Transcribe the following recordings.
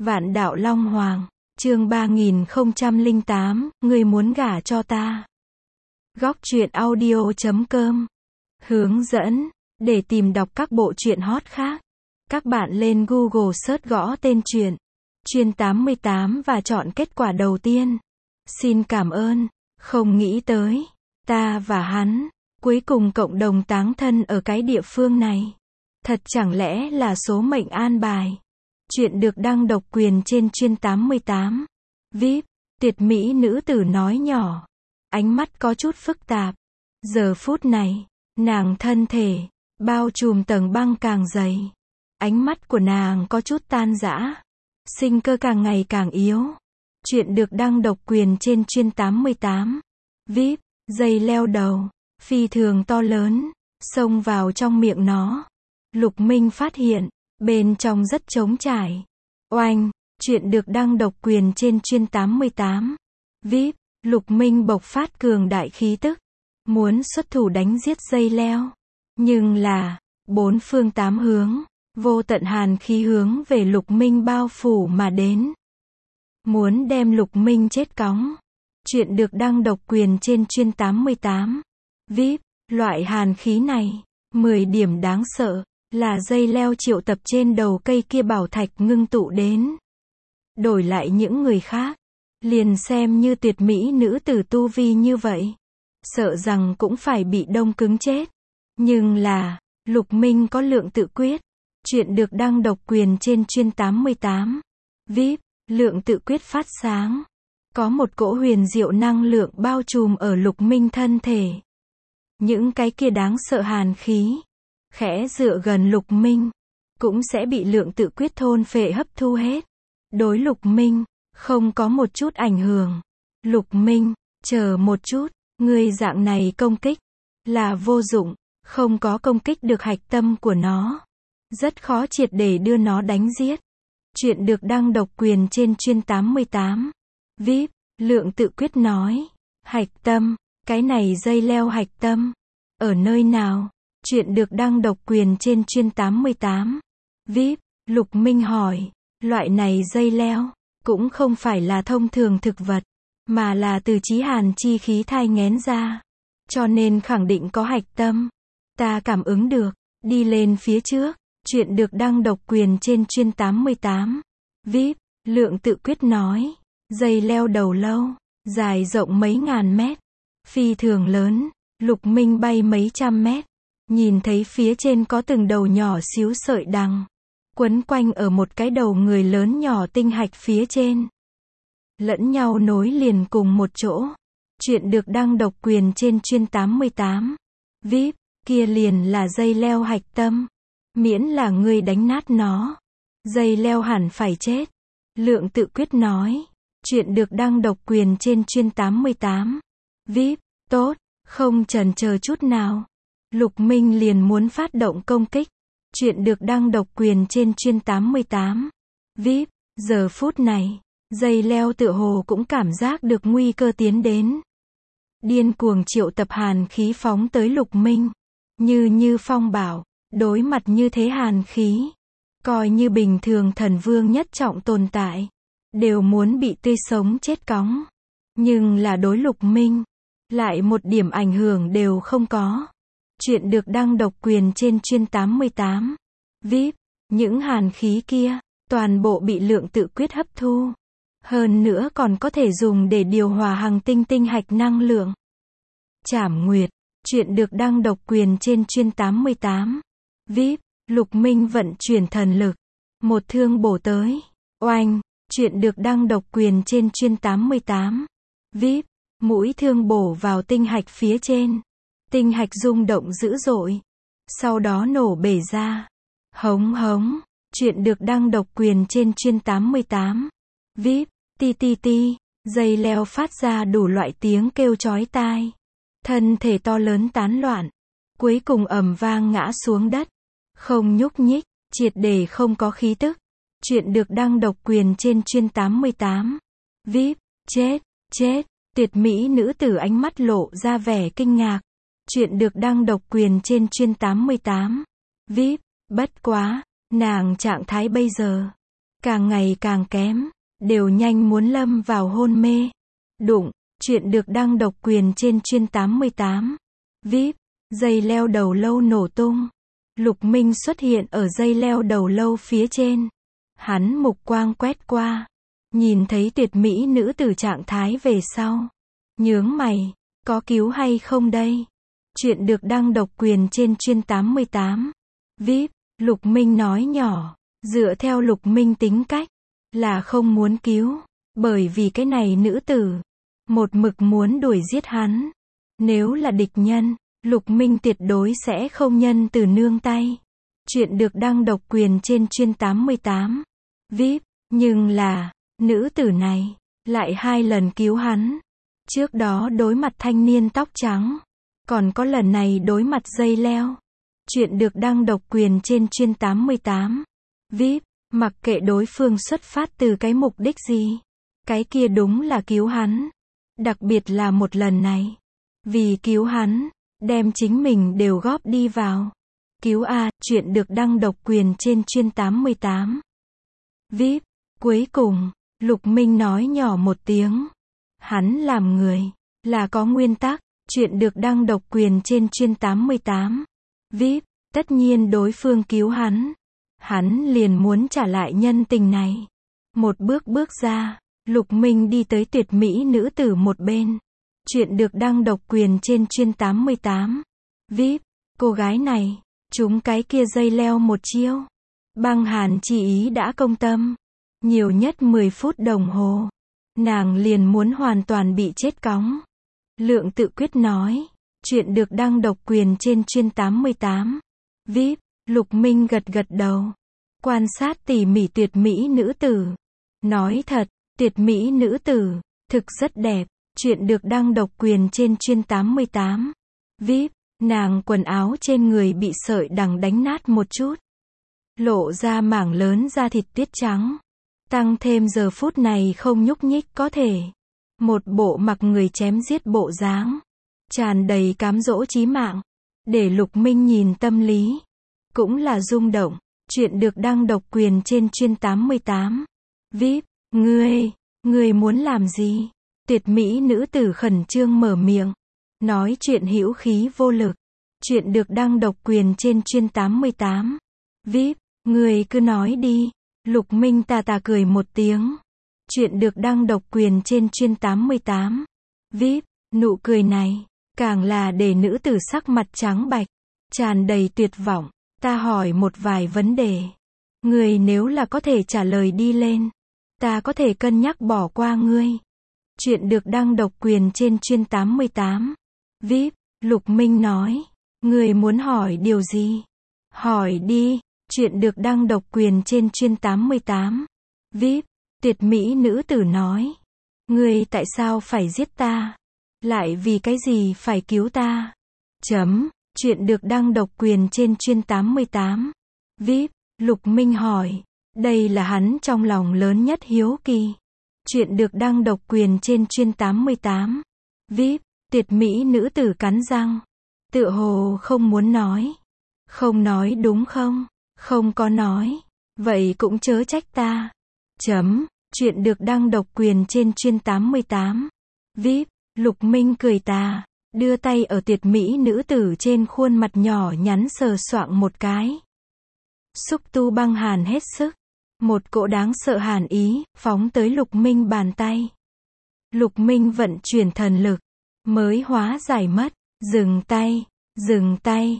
Vạn đạo Long Hoàng, chương 3008, người muốn gả cho ta. Góc truyện audio.com. Hướng dẫn, để tìm đọc các bộ truyện hot khác, các bạn lên Google search gõ tên truyện Chuyên 88 và chọn kết quả đầu tiên. Xin cảm ơn, không nghĩ tới, ta và hắn, cuối cùng cộng đồng táng thân ở cái địa phương này. Thật chẳng lẽ là số mệnh an bài. Chuyện được đăng độc quyền trên Chuyên 88. VIP, tuyệt mỹ nữ tử nói nhỏ. Ánh mắt có chút phức tạp. Giờ phút này, nàng thân thể, bao trùm tầng băng càng dày. Ánh mắt của nàng có chút tan rã. Sinh cơ càng ngày càng yếu. Chuyện được đăng độc quyền trên Chuyên 88. VIP, dây leo đầu, phi thường to lớn, xông vào trong miệng nó. Lục Minh phát hiện, bên trong rất trống trải. Oanh, chuyện được đăng độc quyền trên Chuyên 88. VIP, Lục Minh bộc phát cường đại khí tức. Muốn xuất thủ đánh giết dây leo. Nhưng là, bốn phương tám hướng, vô tận hàn khí hướng về Lục Minh bao phủ mà đến. Muốn đem Lục Minh chết cóng. Chuyện được đăng độc quyền trên Chuyên 88. VIP, loại hàn khí này, 10 điểm đáng sợ. Là dây leo triệu tập trên đầu cây kia bảo thạch ngưng tụ đến. Đổi lại những người khác, liền xem như tuyệt mỹ nữ tử tu vi như vậy, sợ rằng cũng phải bị đông cứng chết. Nhưng là, Lục Minh có lượng tự quyết. Chuyện được đăng độc quyền trên Chuyên 88. VIP, lượng tự quyết phát sáng. Có một cỗ huyền diệu năng lượng bao trùm ở Lục Minh thân thể. Những cái kia đáng sợ hàn khí, khẽ dựa gần Lục Minh, cũng sẽ bị lượng tự quyết thôn phệ hấp thu hết. Đối Lục Minh, không có một chút ảnh hưởng. Lục Minh, chờ một chút, ngươi dạng này công kích, là vô dụng, không có công kích được hạch tâm của nó. Rất khó triệt để đưa nó đánh giết. Chuyện được đăng độc quyền trên Chuyên 88. VIP, lượng tự quyết nói. Hạch tâm, cái này dây leo hạch tâm, ở nơi nào? Chuyện được đăng độc quyền trên Chuyên 88. VIP, Lục Minh hỏi, loại này dây leo, cũng không phải là thông thường thực vật, mà là từ chí hàn chi khí thai nghén ra. Cho nên khẳng định có hạch tâm. Ta cảm ứng được, đi lên phía trước. Chuyện được đăng độc quyền trên Chuyên 88. VIP, lượng tự quyết nói, dây leo đầu lâu, dài rộng mấy ngàn mét, phi thường lớn. Lục Minh bay mấy trăm mét. Nhìn thấy phía trên có từng đầu nhỏ xíu sợi đằng, quấn quanh ở một cái đầu người lớn nhỏ tinh hạch phía trên. Lẫn nhau nối liền cùng một chỗ. Chuyện được đăng độc quyền trên Chuyên 88. VIP, kia liền là dây leo hạch tâm. Miễn là ngươi đánh nát nó, dây leo hẳn phải chết. Lượng tự quyết nói. Chuyện được đăng độc quyền trên Chuyên 88. VIP, tốt, không chần chờ chút nào. Lục Minh liền muốn phát động công kích. Chuyện được đăng độc quyền trên Chuyên 88. VIP, giờ phút này, dây leo tựa hồ cũng cảm giác được nguy cơ tiến đến. Điên cuồng triệu tập hàn khí phóng tới Lục Minh. Như phong bảo, đối mặt như thế hàn khí, coi như bình thường thần vương nhất trọng tồn tại, đều muốn bị tươi sống chết cóng. Nhưng là đối Lục Minh, lại một điểm ảnh hưởng đều không có. Chuyện được đăng độc quyền trên Chuyên 88. VIP, những hàn khí kia, toàn bộ bị lượng tự quyết hấp thu. Hơn nữa còn có thể dùng để điều hòa hằng tinh tinh hạch năng lượng. Trảm Nguyệt, chuyện được đăng độc quyền trên Chuyên 88. VIP, Lục Minh vận chuyển thần lực. Một thương bổ tới. Oanh, chuyện được đăng độc quyền trên Chuyên 88. VIP, mũi thương bổ vào tinh hạch phía trên. Tinh hạch rung động dữ dội, sau đó nổ bể ra. Hống hống, chuyện được đăng độc quyền trên Chuyên 88. VIP, ti ti ti, dây leo phát ra đủ loại tiếng kêu chói tai. Thân thể to lớn tán loạn, cuối cùng ầm vang ngã xuống đất, không nhúc nhích, triệt để không có khí tức. Chuyện được đăng độc quyền trên Chuyên 88. VIP, chết, tuyệt mỹ nữ tử ánh mắt lộ ra vẻ kinh ngạc. Chuyện được đăng độc quyền trên Chuyên 88. VIP, bất quá, nàng trạng thái bây giờ, càng ngày càng kém, đều nhanh muốn lâm vào hôn mê. Đụng, chuyện được đăng độc quyền trên chuyên 88. VIP, dây leo đầu lâu nổ tung. Lục Minh xuất hiện ở dây leo đầu lâu phía trên. Hắn mục quang quét qua, nhìn thấy tuyệt mỹ nữ tử trạng thái về sau. Nhướng mày, có cứu hay không đây? Chuyện được đăng độc quyền trên chuyên 88. VIP, Lục Minh nói nhỏ, dựa theo Lục Minh tính cách, là không muốn cứu, bởi vì cái này nữ tử, một mực muốn đuổi giết hắn. Nếu là địch nhân, Lục Minh tuyệt đối sẽ không nhân từ nương tay. Chuyện được đăng độc quyền trên chuyên 88. VIP, nhưng là, nữ tử này, lại 2 lần cứu hắn. Trước đó đối mặt thanh niên tóc trắng, còn có lần này đối mặt dây leo. Chuyện được đăng độc quyền trên chuyên 88. VIP, mặc kệ đối phương xuất phát từ cái mục đích gì, cái kia đúng là cứu hắn. Đặc biệt là một lần này, vì cứu hắn, đem chính mình đều góp đi vào. Cứu a, chuyện được đăng độc quyền trên chuyên 88. VIP, cuối cùng, Lục Minh nói nhỏ một tiếng. Hắn làm người, là có nguyên tắc. Chuyện được đăng độc quyền trên chuyên 88. VIP, tất nhiên đối phương cứu hắn, hắn liền muốn trả lại nhân tình này. Một bước bước ra, Lục Minh đi tới tuyệt mỹ nữ tử một bên. Chuyện được đăng độc quyền trên chuyên 88. VIP, cô gái này, trúng cái kia dây leo một chiêu. Băng hàn chi ý đã công tâm. Nhiều nhất 10 phút đồng hồ, nàng liền muốn hoàn toàn bị chết cóng. Lượng tự quyết nói. Chuyện được đăng độc quyền trên chuyên 88. VIP, Lục Minh gật gật đầu. Quan sát tỉ mỉ tuyệt mỹ nữ tử. Nói thật, tuyệt mỹ nữ tử, thực rất đẹp. Chuyện được đăng độc quyền trên chuyên 88. VIP, nàng quần áo trên người bị sợi đằng đánh nát một chút. Lộ ra mảng lớn da thịt tiết trắng. Tăng thêm giờ phút này không nhúc nhích có thể. Một bộ mặc người chém giết bộ dáng. Tràn đầy cám dỗ chí mạng. Để Lục Minh nhìn tâm lý. Cũng là rung động. Chuyện được đăng độc quyền trên chuyên 88. VIP, ngươi muốn làm gì? Tuyệt mỹ nữ tử khẩn trương mở miệng. Nói chuyện hữu khí vô lực. Chuyện được đăng độc quyền trên chuyên 88. VIP, ngươi cứ nói đi. Lục Minh tà tà cười một tiếng. Chuyện được đăng độc quyền trên chuyên 88. VIP, nụ cười này, càng là để nữ tử sắc mặt trắng bạch, tràn đầy tuyệt vọng. Ta hỏi một vài vấn đề. Ngươi nếu là có thể trả lời đi lên, ta có thể cân nhắc bỏ qua ngươi. Chuyện được đăng độc quyền trên chuyên 88. VIP, Lục Minh nói. Ngươi muốn hỏi điều gì? Hỏi đi. Chuyện được đăng độc quyền trên chuyên 88. VIP, tuyệt mỹ nữ tử nói. Ngươi tại sao phải giết ta? Lại vì cái gì phải cứu ta? Chuyện được đăng độc quyền trên chuyên 88. VIP, Lục Minh hỏi. Đây là hắn trong lòng lớn nhất hiếu kỳ. Chuyện được đăng độc quyền trên chuyên 88. VIP, tuyệt mỹ nữ tử cắn răng. Tựa hồ không muốn nói. Không nói đúng không? Không có nói. Vậy cũng chớ trách ta. Chuyện được đăng độc quyền trên chuyên 88. VIP, Lục Minh cười tà. Đưa tay ở tuyệt mỹ nữ tử trên khuôn mặt nhỏ nhắn sờ soạng một cái. Xúc tu băng hàn hết sức. Một cỗ đáng sợ hàn ý, phóng tới Lục Minh bàn tay. Lục Minh vận chuyển thần lực, mới hóa giải mất. Dừng tay,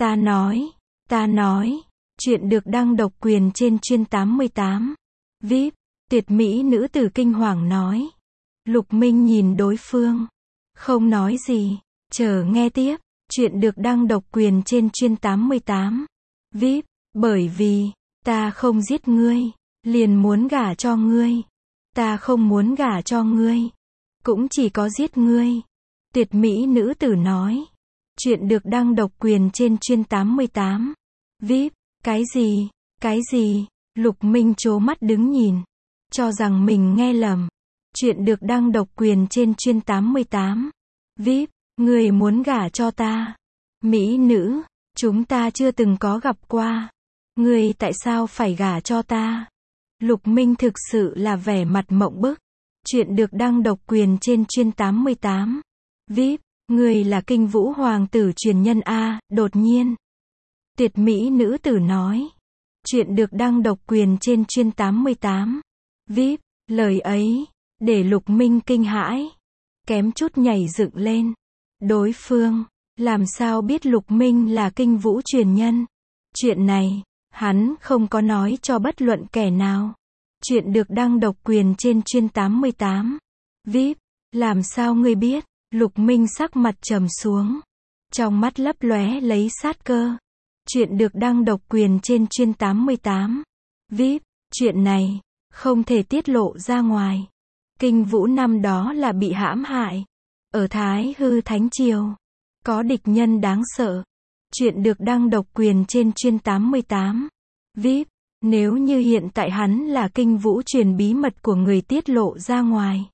ta nói. Chuyện được đăng độc quyền trên chuyên 88. VIP, tuyệt mỹ nữ tử kinh hoàng nói. Lục Minh nhìn đối phương, không nói gì, chờ nghe tiếp. Chuyện được đăng độc quyền trên chuyên 88. VIP, bởi vì, ta không giết ngươi, liền muốn gả cho ngươi. Ta không muốn gả cho ngươi, cũng chỉ có giết ngươi. Tuyệt mỹ nữ tử nói. Chuyện được đăng độc quyền trên chuyên 88. VIP, cái gì? Lục Minh trố mắt đứng nhìn, cho rằng mình nghe lầm. Chuyện được đăng độc quyền trên chuyên 88. VIP, ngươi muốn gả cho ta? Mỹ nữ, chúng ta chưa từng có gặp qua. Ngươi tại sao phải gả cho ta? Lục Minh thực sự là vẻ mặt mộng bức. Chuyện được đăng độc quyền trên chuyên 88. VIP, người là Kinh Vũ Hoàng tử truyền nhân A, đột nhiên. Tuyệt mỹ nữ tử nói. Chuyện được đăng độc quyền trên chuyên 88. VIP, lời ấy, để Lục Minh kinh hãi. Kém chút nhảy dựng lên. Đối phương, làm sao biết Lục Minh là Kinh Vũ truyền nhân? Chuyện này, hắn không có nói cho bất luận kẻ nào. Chuyện được đăng độc quyền trên chuyên 88. VIP, làm sao ngươi biết? Lục Minh sắc mặt trầm xuống. Trong mắt lấp lóe lấy sát cơ. Chuyện được đăng độc quyền trên chuyên 88. VIP, chuyện này, không thể tiết lộ ra ngoài. Kinh Vũ năm đó là bị hãm hại. Ở Thái Hư Thánh Triều. Có địch nhân đáng sợ. Chuyện được đăng độc quyền trên chuyên 88. VIP, nếu như hiện tại hắn là Kinh Vũ truyền bí mật của người tiết lộ ra ngoài.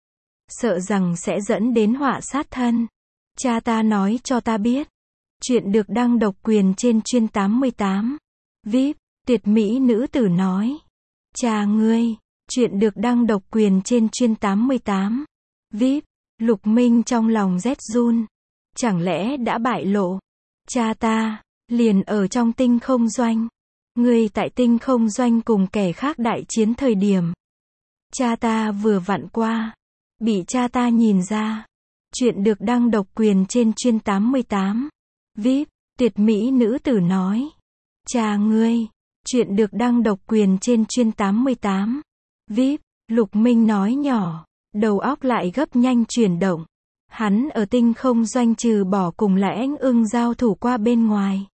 Sợ rằng sẽ dẫn đến họa sát thân. Cha ta nói cho ta biết. Chuyện được đăng độc quyền trên chuyên 88. VIP, tuyệt mỹ nữ tử nói. Cha ngươi. Chuyện được đăng độc quyền trên chuyên 88. VIP, Lục Minh trong lòng rét run. Chẳng lẽ đã bại lộ? Cha ta, liền ở trong tinh không doanh. Ngươi tại tinh không doanh cùng kẻ khác đại chiến thời điểm. Cha ta vừa vặn qua. Bị cha ta nhìn ra. Chuyện được đăng độc quyền trên chuyên 88. VIP, tuyệt mỹ nữ tử nói. Cha ngươi. Chuyện được đăng độc quyền trên chuyên 88. VIP, Lục Minh nói nhỏ. Đầu óc lại gấp nhanh chuyển động. Hắn ở tinh không doanh trừ bỏ cùng lại Ánh Ưng giao thủ qua bên ngoài.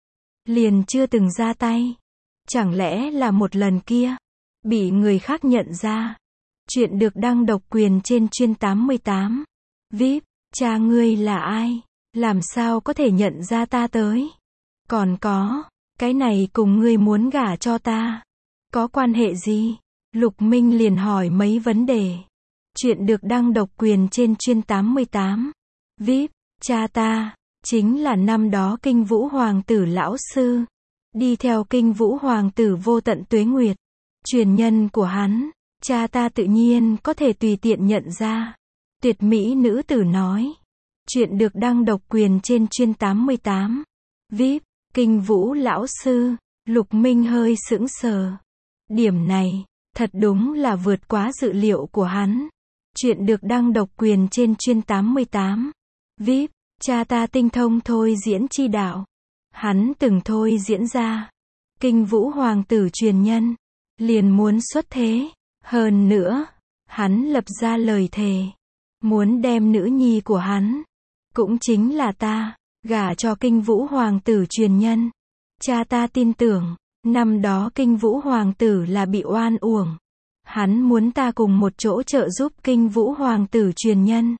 Liền chưa từng ra tay. Chẳng lẽ là một lần kia. Bị người khác nhận ra. Chuyện được đăng độc quyền trên chuyên 88. VIP, cha ngươi là ai? Làm sao có thể nhận ra ta tới? Còn có, cái này cùng ngươi muốn gả cho ta. Có quan hệ gì? Lục Minh liền hỏi mấy vấn đề. Chuyện được đăng độc quyền trên chuyên 88. VIP, cha ta, chính là năm đó Kinh Vũ Hoàng tử lão sư. Đi theo Kinh Vũ Hoàng tử vô tận tuế nguyệt. Truyền nhân của hắn, cha ta tự nhiên có thể tùy tiện nhận ra. Tuyệt mỹ nữ tử nói. Chuyện được đăng độc quyền trên chuyên 88. VIP, Kinh Vũ lão sư. Lục Minh hơi sững sờ. Điểm này, thật đúng là vượt quá dự liệu của hắn. Chuyện được đăng độc quyền trên chuyên 88. VIP, cha ta tinh thông thôi diễn chi đạo. Hắn từng thôi diễn ra. Kinh Vũ Hoàng tử truyền nhân. Liền muốn xuất thế. Hơn nữa, hắn lập ra lời thề. Muốn đem nữ nhi của hắn. Cũng chính là ta. Gả cho Kinh Vũ Hoàng tử truyền nhân. Cha ta tin tưởng. Năm đó Kinh Vũ Hoàng tử là bị oan uổng. Hắn muốn ta cùng một chỗ trợ giúp Kinh Vũ Hoàng tử truyền nhân.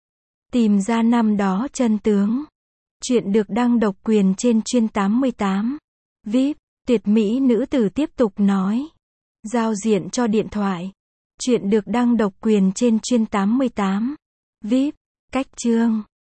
Tìm ra năm đó chân tướng. Chuyện được đăng độc quyền trên chuyên 88. VIP, tuyệt mỹ nữ tử tiếp tục nói. Giao diện cho điện thoại. Chuyện được đăng độc quyền trên chuyên 88. VIP, cách chương.